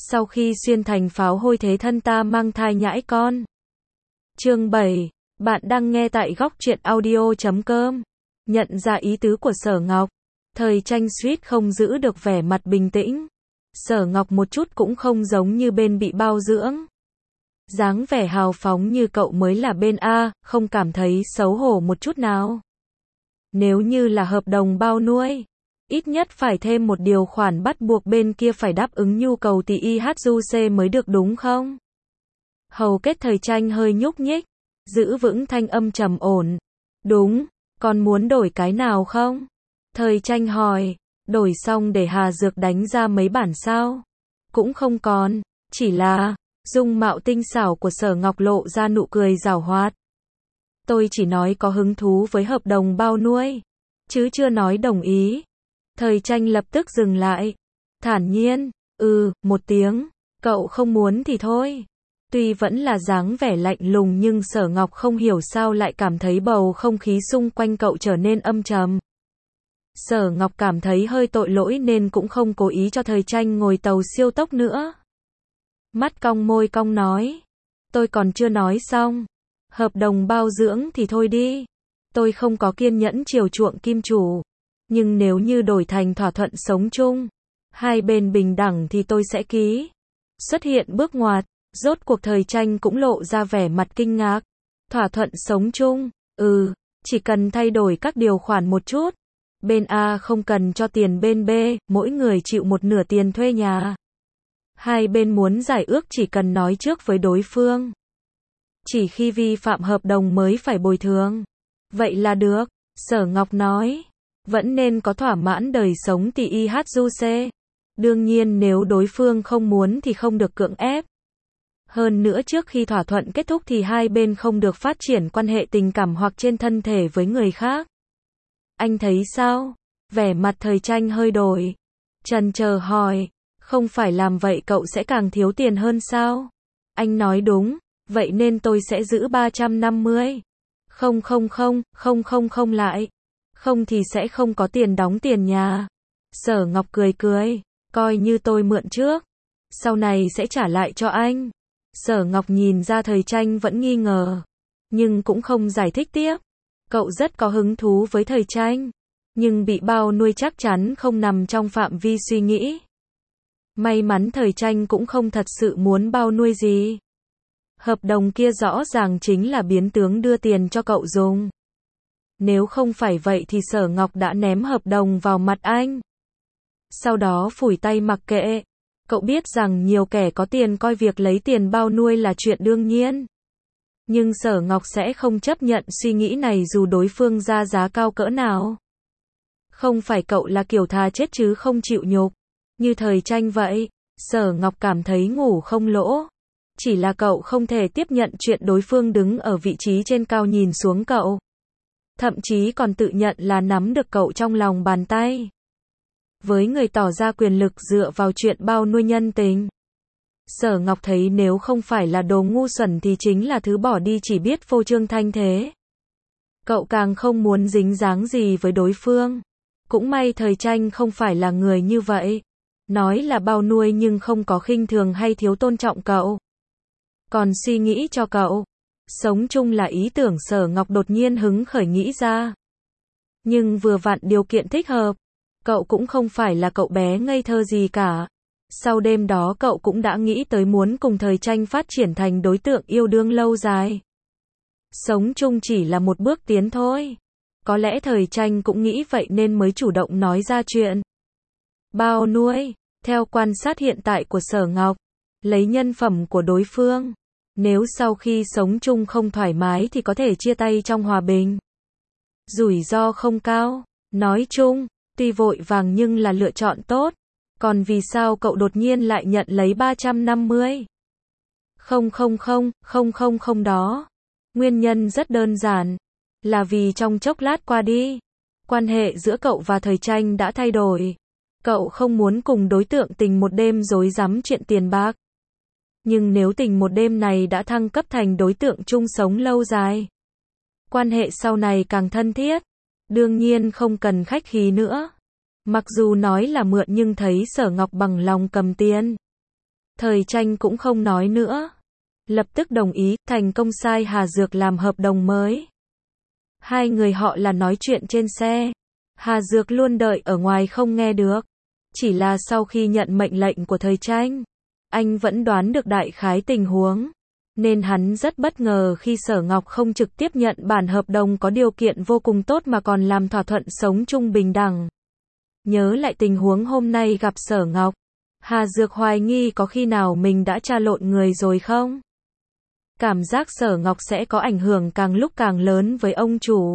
Sau khi xuyên thành pháo hôi thế thân ta mang thai nhãi con. Chương 7, bạn đang nghe tại góc truyện audio.com. Nhận ra ý tứ của Sở Ngọc, Thời Tranh suýt không giữ được vẻ mặt bình tĩnh. Sở Ngọc một chút cũng không giống như bên bị bao dưỡng. Dáng vẻ hào phóng như cậu mới là bên A, không cảm thấy xấu hổ một chút nào. Nếu như là hợp đồng bao nuôi, ít nhất phải thêm một điều khoản bắt buộc bên kia phải đáp ứng nhu cầu TIHUC mới được đúng không? Hầu kết Thời Tranh hơi nhúc nhích, giữ vững thanh âm trầm ổn. Đúng, còn muốn đổi cái nào không? Thời Tranh hỏi, đổi xong để Hà Dược đánh ra mấy bản sao? Cũng không còn, chỉ là, dung mạo tinh xảo của Sở Ngọc lộ ra nụ cười giảo hoạt. Tôi chỉ nói có hứng thú với hợp đồng bao nuôi, chứ chưa nói đồng ý. Thời Tranh lập tức dừng lại, thản nhiên, một tiếng, cậu không muốn thì thôi. Tuy vẫn là dáng vẻ lạnh lùng nhưng Sở Ngọc không hiểu sao lại cảm thấy bầu không khí xung quanh cậu trở nên âm trầm. Sở Ngọc cảm thấy hơi tội lỗi nên cũng không cố ý cho Thời Tranh ngồi tàu siêu tốc nữa. Mắt cong môi cong nói, tôi còn chưa nói xong, hợp đồng bao dưỡng thì thôi đi. Tôi không có kiên nhẫn chiều chuộng kim chủ, nhưng nếu như đổi thành thỏa thuận sống chung, hai bên bình đẳng thì tôi sẽ ký. Xuất hiện bước ngoặt, rốt cuộc Thời Tranh cũng lộ ra vẻ mặt kinh ngạc. Thỏa thuận sống chung, chỉ cần thay đổi các điều khoản một chút. Bên A không cần cho tiền bên B, mỗi người chịu một nửa tiền thuê nhà. Hai bên muốn giải ước chỉ cần nói trước với đối phương. Chỉ khi vi phạm hợp đồng mới phải bồi thường. Vậy là được, Sở Ngọc nói. Vẫn nên có thỏa mãn đời sống TIHUC. Đương nhiên nếu đối phương không muốn thì không được cưỡng ép. Hơn nữa trước khi thỏa thuận kết thúc thì hai bên không được phát triển quan hệ tình cảm hoặc trên thân thể với người khác. Anh thấy sao? Vẻ mặt Thời Tranh hơi đổi. Chần chờ hỏi, không phải làm vậy cậu sẽ càng thiếu tiền hơn sao? Anh nói đúng, vậy nên tôi sẽ giữ 350. Không lại. Không thì sẽ không có tiền đóng tiền nhà. Sở Ngọc cười cười, coi như tôi mượn trước, sau này sẽ trả lại cho anh. Sở Ngọc nhìn ra Thời Tranh vẫn nghi ngờ, nhưng cũng không giải thích tiếp. Cậu rất có hứng thú với Thời Tranh, nhưng bị bao nuôi chắc chắn không nằm trong phạm vi suy nghĩ. May mắn Thời Tranh cũng không thật sự muốn bao nuôi gì. Hợp đồng kia rõ ràng chính là biến tướng đưa tiền cho cậu dùng. Nếu không phải vậy thì Sở Ngọc đã ném hợp đồng vào mặt anh. Sau đó phủi tay mặc kệ. Cậu biết rằng nhiều kẻ có tiền coi việc lấy tiền bao nuôi là chuyện đương nhiên. Nhưng Sở Ngọc sẽ không chấp nhận suy nghĩ này dù đối phương ra giá cao cỡ nào. Không phải cậu là kiểu thà chết chứ không chịu nhục. Như Thời Tranh vậy, Sở Ngọc cảm thấy ngủ không lỗ. Chỉ là cậu không thể tiếp nhận chuyện đối phương đứng ở vị trí trên cao nhìn xuống cậu. Thậm chí còn tự nhận là nắm được cậu trong lòng bàn tay. Với người tỏ ra quyền lực dựa vào chuyện bao nuôi nhân tình. Sở Ngọc thấy nếu không phải là đồ ngu xuẩn thì chính là thứ bỏ đi chỉ biết phô trương thanh thế. Cậu càng không muốn dính dáng gì với đối phương. Cũng may Thời Tranh không phải là người như vậy. Nói là bao nuôi nhưng không có khinh thường hay thiếu tôn trọng cậu. Còn suy nghĩ cho cậu. Sống chung là ý tưởng Sở Ngọc đột nhiên hứng khởi nghĩ ra. Nhưng vừa vặn điều kiện thích hợp. Cậu cũng không phải là cậu bé ngây thơ gì cả. Sau đêm đó cậu cũng đã nghĩ tới muốn cùng Thời Tranh phát triển thành đối tượng yêu đương lâu dài. Sống chung chỉ là một bước tiến thôi. Có lẽ Thời Tranh cũng nghĩ vậy nên mới chủ động nói ra chuyện bao nuôi. Theo quan sát hiện tại của Sở Ngọc, lấy nhân phẩm của đối phương, nếu sau khi sống chung không thoải mái thì có thể chia tay trong hòa bình. Rủi ro không cao. Nói chung, tuy vội vàng nhưng là lựa chọn tốt. Còn vì sao cậu đột nhiên lại nhận lấy 350? Không đó. Nguyên nhân rất đơn giản. Là vì trong chốc lát qua đi, quan hệ giữa cậu và Thời Tranh đã thay đổi. Cậu không muốn cùng đối tượng tình một đêm rối rắm chuyện tiền bạc. Nhưng nếu tình một đêm này đã thăng cấp thành đối tượng chung sống lâu dài, quan hệ sau này càng thân thiết, đương nhiên không cần khách khí nữa. Mặc dù nói là mượn nhưng thấy Sở Ngọc bằng lòng cầm tiền. Thời tranh cũng không nói nữa. Lập tức đồng ý, thành công sai Hà Dược làm hợp đồng mới. Hai người họ là nói chuyện trên xe. Hà Dược luôn đợi ở ngoài không nghe được. Chỉ là sau khi nhận mệnh lệnh của thời tranh, anh vẫn đoán được đại khái tình huống. Nên hắn rất bất ngờ khi Sở Ngọc không trực tiếp nhận bản hợp đồng có điều kiện vô cùng tốt mà còn làm thỏa thuận sống chung bình đẳng. Nhớ lại tình huống hôm nay gặp Sở Ngọc, Hà Dược hoài nghi có khi nào mình đã tra lộn người rồi không? Cảm giác Sở Ngọc sẽ có ảnh hưởng càng lúc càng lớn với ông chủ.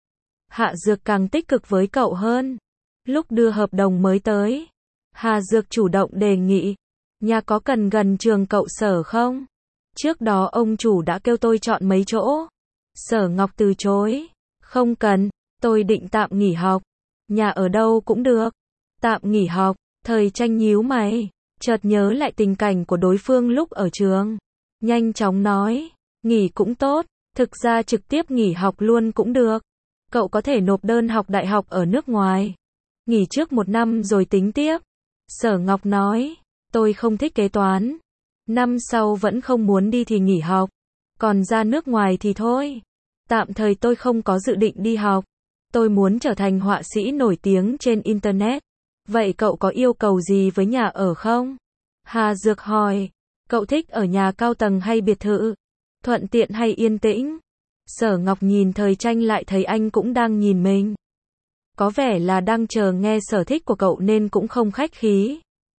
Hạ Dược càng tích cực với cậu hơn. Lúc đưa hợp đồng mới tới, Hà Dược chủ động đề nghị, nhà có cần gần trường cậu Sở không? Trước đó ông chủ đã kêu tôi chọn mấy chỗ. Sở Ngọc từ chối, không cần, tôi định tạm nghỉ học. Nhà ở đâu cũng được. Tạm nghỉ học, thời tranh nhíu mày, chợt nhớ lại tình cảnh của đối phương lúc ở trường. Nhanh chóng nói, nghỉ cũng tốt, thực ra trực tiếp nghỉ học luôn cũng được. Cậu có thể nộp đơn học đại học ở nước ngoài. Nghỉ trước 1 năm rồi tính tiếp. Sở Ngọc nói, tôi không thích kế toán. Năm sau vẫn không muốn đi thì nghỉ học. Còn ra nước ngoài thì thôi. Tạm thời tôi không có dự định đi học. Tôi muốn trở thành họa sĩ nổi tiếng trên Internet. Vậy cậu có yêu cầu gì với nhà ở không? Hà Dược hỏi, cậu thích ở nhà cao tầng hay biệt thự? Thuận tiện hay yên tĩnh? Sở Ngọc nhìn thời tranh lại thấy anh cũng đang nhìn mình. Có vẻ là đang chờ nghe sở thích của cậu nên cũng không khách khí.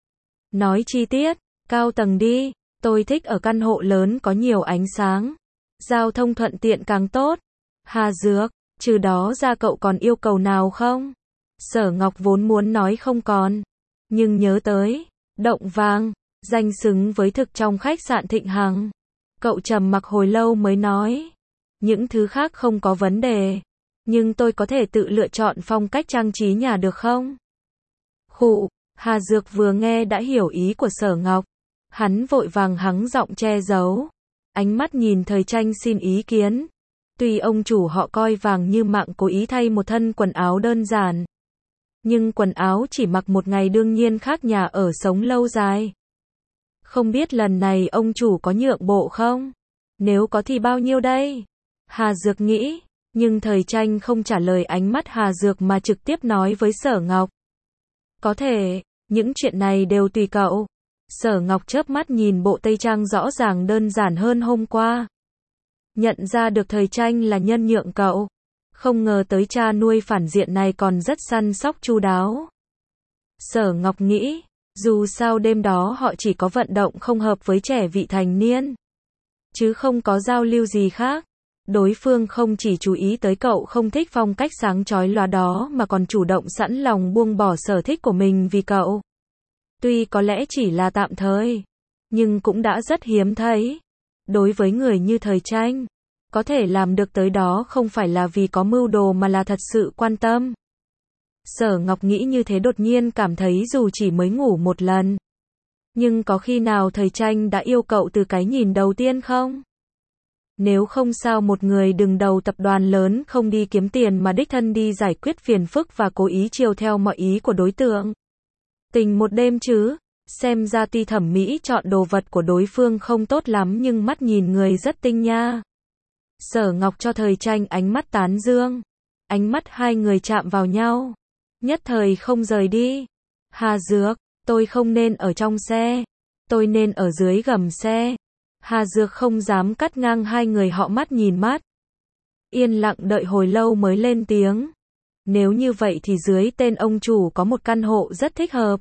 Nói chi tiết, cao tầng đi, tôi thích ở căn hộ lớn có nhiều ánh sáng. Giao thông thuận tiện càng tốt. Hà Dược, trừ đó ra cậu còn yêu cầu nào không? Sở Ngọc vốn muốn nói không còn. Nhưng nhớ tới, Động Vàng, danh xứng với thực trong khách sạn Thịnh Hằng. Cậu trầm mặc hồi lâu mới nói. Những thứ khác không có vấn đề. Nhưng tôi có thể tự lựa chọn phong cách trang trí nhà được không? Khụ, Hà Dược vừa nghe đã hiểu ý của Sở Ngọc. Hắn vội vàng hắng giọng che giấu. Ánh mắt nhìn thời tranh xin ý kiến. Tuy ông chủ họ coi vàng như mạng cố ý thay một thân quần áo đơn giản. Nhưng quần áo chỉ mặc một ngày đương nhiên khác nhà ở sống lâu dài. Không biết lần này ông chủ có nhượng bộ không? Nếu có thì bao nhiêu đây? Hà Dược nghĩ, nhưng thời tranh không trả lời ánh mắt Hà Dược mà trực tiếp nói với Sở Ngọc. Có thể, những chuyện này đều tùy cậu. Sở Ngọc chớp mắt nhìn bộ tây trang rõ ràng đơn giản hơn hôm qua. Nhận ra được thời tranh là nhân nhượng cậu. Không ngờ tới cha nuôi phản diện này còn rất săn sóc chu đáo. Sở Ngọc nghĩ, dù sao đêm đó họ chỉ có vận động không hợp với trẻ vị thành niên. Chứ không có giao lưu gì khác. Đối phương không chỉ chú ý tới cậu không thích phong cách sáng chói lóa đó mà còn chủ động sẵn lòng buông bỏ sở thích của mình vì cậu. Tuy có lẽ chỉ là tạm thời, nhưng cũng đã rất hiếm thấy. Đối với người như thời tranh, có thể làm được tới đó không phải là vì có mưu đồ mà là thật sự quan tâm. Sở Ngọc nghĩ như thế đột nhiên cảm thấy dù chỉ mới ngủ một lần. Nhưng có khi nào thời tranh đã yêu cậu từ cái nhìn đầu tiên không? Nếu không sao một người đứng đầu tập đoàn lớn không đi kiếm tiền mà đích thân đi giải quyết phiền phức và cố ý chiều theo mọi ý của đối tượng. Tình một đêm chứ, xem ra tuy thẩm mỹ chọn đồ vật của đối phương không tốt lắm nhưng mắt nhìn người rất tinh nha. Sở Ngọc cho thời tranh ánh mắt tán dương. Ánh mắt hai người chạm vào nhau. Nhất thời không rời đi. Hà Dược, tôi không nên ở trong xe. Tôi nên ở dưới gầm xe. Hà Dược không dám cắt ngang hai người họ mắt nhìn mắt. Yên lặng đợi hồi lâu mới lên tiếng. Nếu như vậy thì dưới tên ông chủ có một căn hộ rất thích hợp.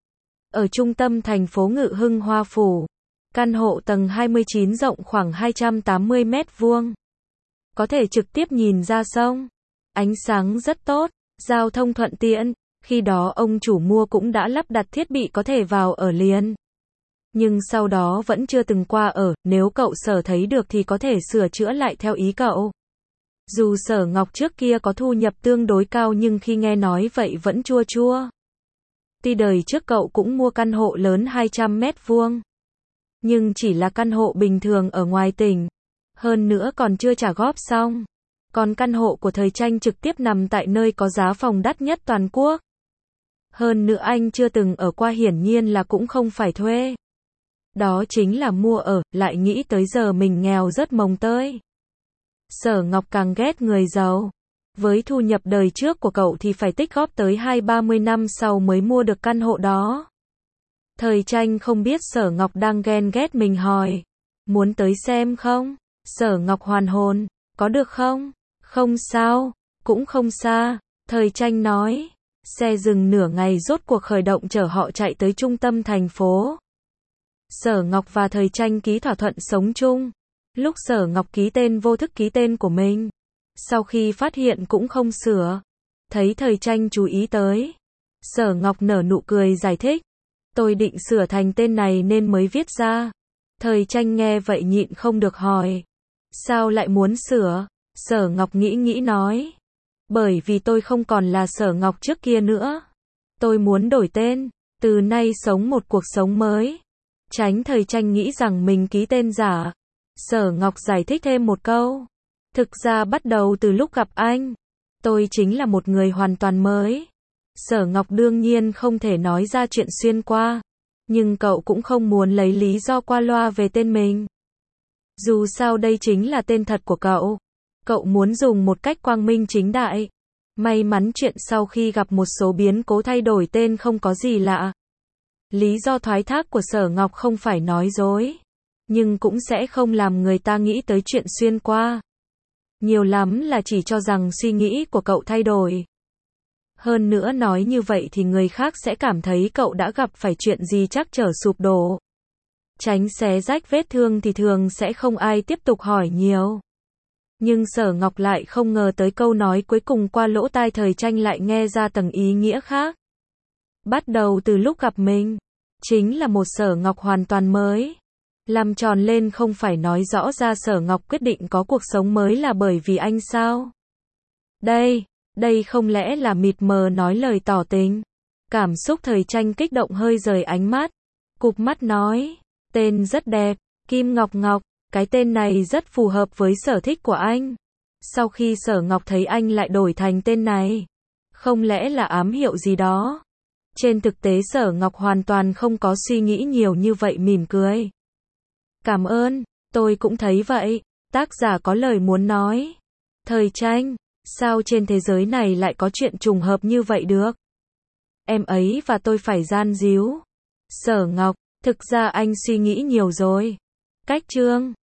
Ở trung tâm thành phố Ngự Hưng Hoa Phủ. Căn hộ tầng 29 rộng khoảng 280 mét vuông. Có thể trực tiếp nhìn ra sông. Ánh sáng rất tốt, giao thông thuận tiện. Khi đó ông chủ mua cũng đã lắp đặt thiết bị có thể vào ở liền. Nhưng sau đó vẫn chưa từng qua ở, nếu cậu Sở thấy được thì có thể sửa chữa lại theo ý cậu. Dù Sở Ngọc trước kia có thu nhập tương đối cao nhưng khi nghe nói vậy vẫn chua chua. Tuy đời trước cậu cũng mua căn hộ lớn 200 mét vuông. Nhưng chỉ là căn hộ bình thường ở ngoài tỉnh. Hơn nữa còn chưa trả góp xong. Còn căn hộ của thời tranh trực tiếp nằm tại nơi có giá phòng đắt nhất toàn quốc. Hơn nữa anh chưa từng ở qua hiển nhiên là cũng không phải thuê. Đó chính là mua ở, lại nghĩ tới giờ mình nghèo rất mồng tơi. Sở Ngọc càng ghét người giàu. Với thu nhập đời trước của cậu thì phải tích góp tới 20-30 năm sau mới mua được căn hộ đó. Thời Tranh không biết Sở Ngọc đang ghen ghét mình hỏi. Muốn tới xem không? Sở Ngọc hoàn hồn. Có được không? Không sao, cũng không xa. Thời Tranh nói. Xe dừng nửa ngày rốt cuộc khởi động chở họ chạy tới trung tâm thành phố. Sở Ngọc và Thời Tranh ký thỏa thuận sống chung. Lúc Sở Ngọc ký tên vô thức ký tên của mình. Sau khi phát hiện cũng không sửa. Thấy Thời Tranh chú ý tới. Sở Ngọc nở nụ cười giải thích. Tôi định sửa thành tên này nên mới viết ra. Thời Tranh nghe vậy nhịn không được hỏi. Sao lại muốn sửa? Sở Ngọc nghĩ nghĩ nói. Bởi vì tôi không còn là Sở Ngọc trước kia nữa. Tôi muốn đổi tên, từ nay sống một cuộc sống mới. Tránh Thời Tranh nghĩ rằng mình ký tên giả. Sở Ngọc giải thích thêm một câu. Thực ra bắt đầu từ lúc gặp anh, tôi chính là một người hoàn toàn mới. Sở Ngọc đương nhiên không thể nói ra chuyện xuyên qua. Nhưng cậu cũng không muốn lấy lý do qua loa về tên mình. Dù sao đây chính là tên thật của cậu. Cậu muốn dùng một cách quang minh chính đại. May mắn chuyện sau khi gặp một số biến cố thay đổi tên không có gì lạ. Lý do thoái thác của Sở Ngọc không phải nói dối. Nhưng cũng sẽ không làm người ta nghĩ tới chuyện xuyên qua. Nhiều lắm là chỉ cho rằng suy nghĩ của cậu thay đổi. Hơn nữa nói như vậy thì người khác sẽ cảm thấy cậu đã gặp phải chuyện gì trắc trở sụp đổ. Tránh xé rách vết thương thì thường sẽ không ai tiếp tục hỏi nhiều. Nhưng Sở Ngọc lại không ngờ tới câu nói cuối cùng qua lỗ tai Thời Tranh lại nghe ra tầng ý nghĩa khác. Bắt đầu từ lúc gặp mình, chính là một Sở Ngọc hoàn toàn mới. Làm tròn lên không phải nói rõ ra Sở Ngọc quyết định có cuộc sống mới là bởi vì anh sao? Đây không lẽ là mịt mờ nói lời tỏ tình? Cảm xúc Thời Tranh kích động hơi rời ánh mắt. Cụp mắt nói, tên rất đẹp, Kim Ngọc Ngọc, cái tên này rất phù hợp với sở thích của anh. Sau khi Sở Ngọc thấy anh lại đổi thành tên này, không lẽ là ám hiệu gì đó? Trên thực tế Sở Ngọc hoàn toàn không có suy nghĩ nhiều như vậy mỉm cười. Cảm ơn, tôi cũng thấy vậy, tác giả có lời muốn nói. Thời Tranh, sao trên thế giới này lại có chuyện trùng hợp như vậy được? Em ấy và tôi phải gian díu. Sở Ngọc, thực ra anh suy nghĩ nhiều rồi. Cách chương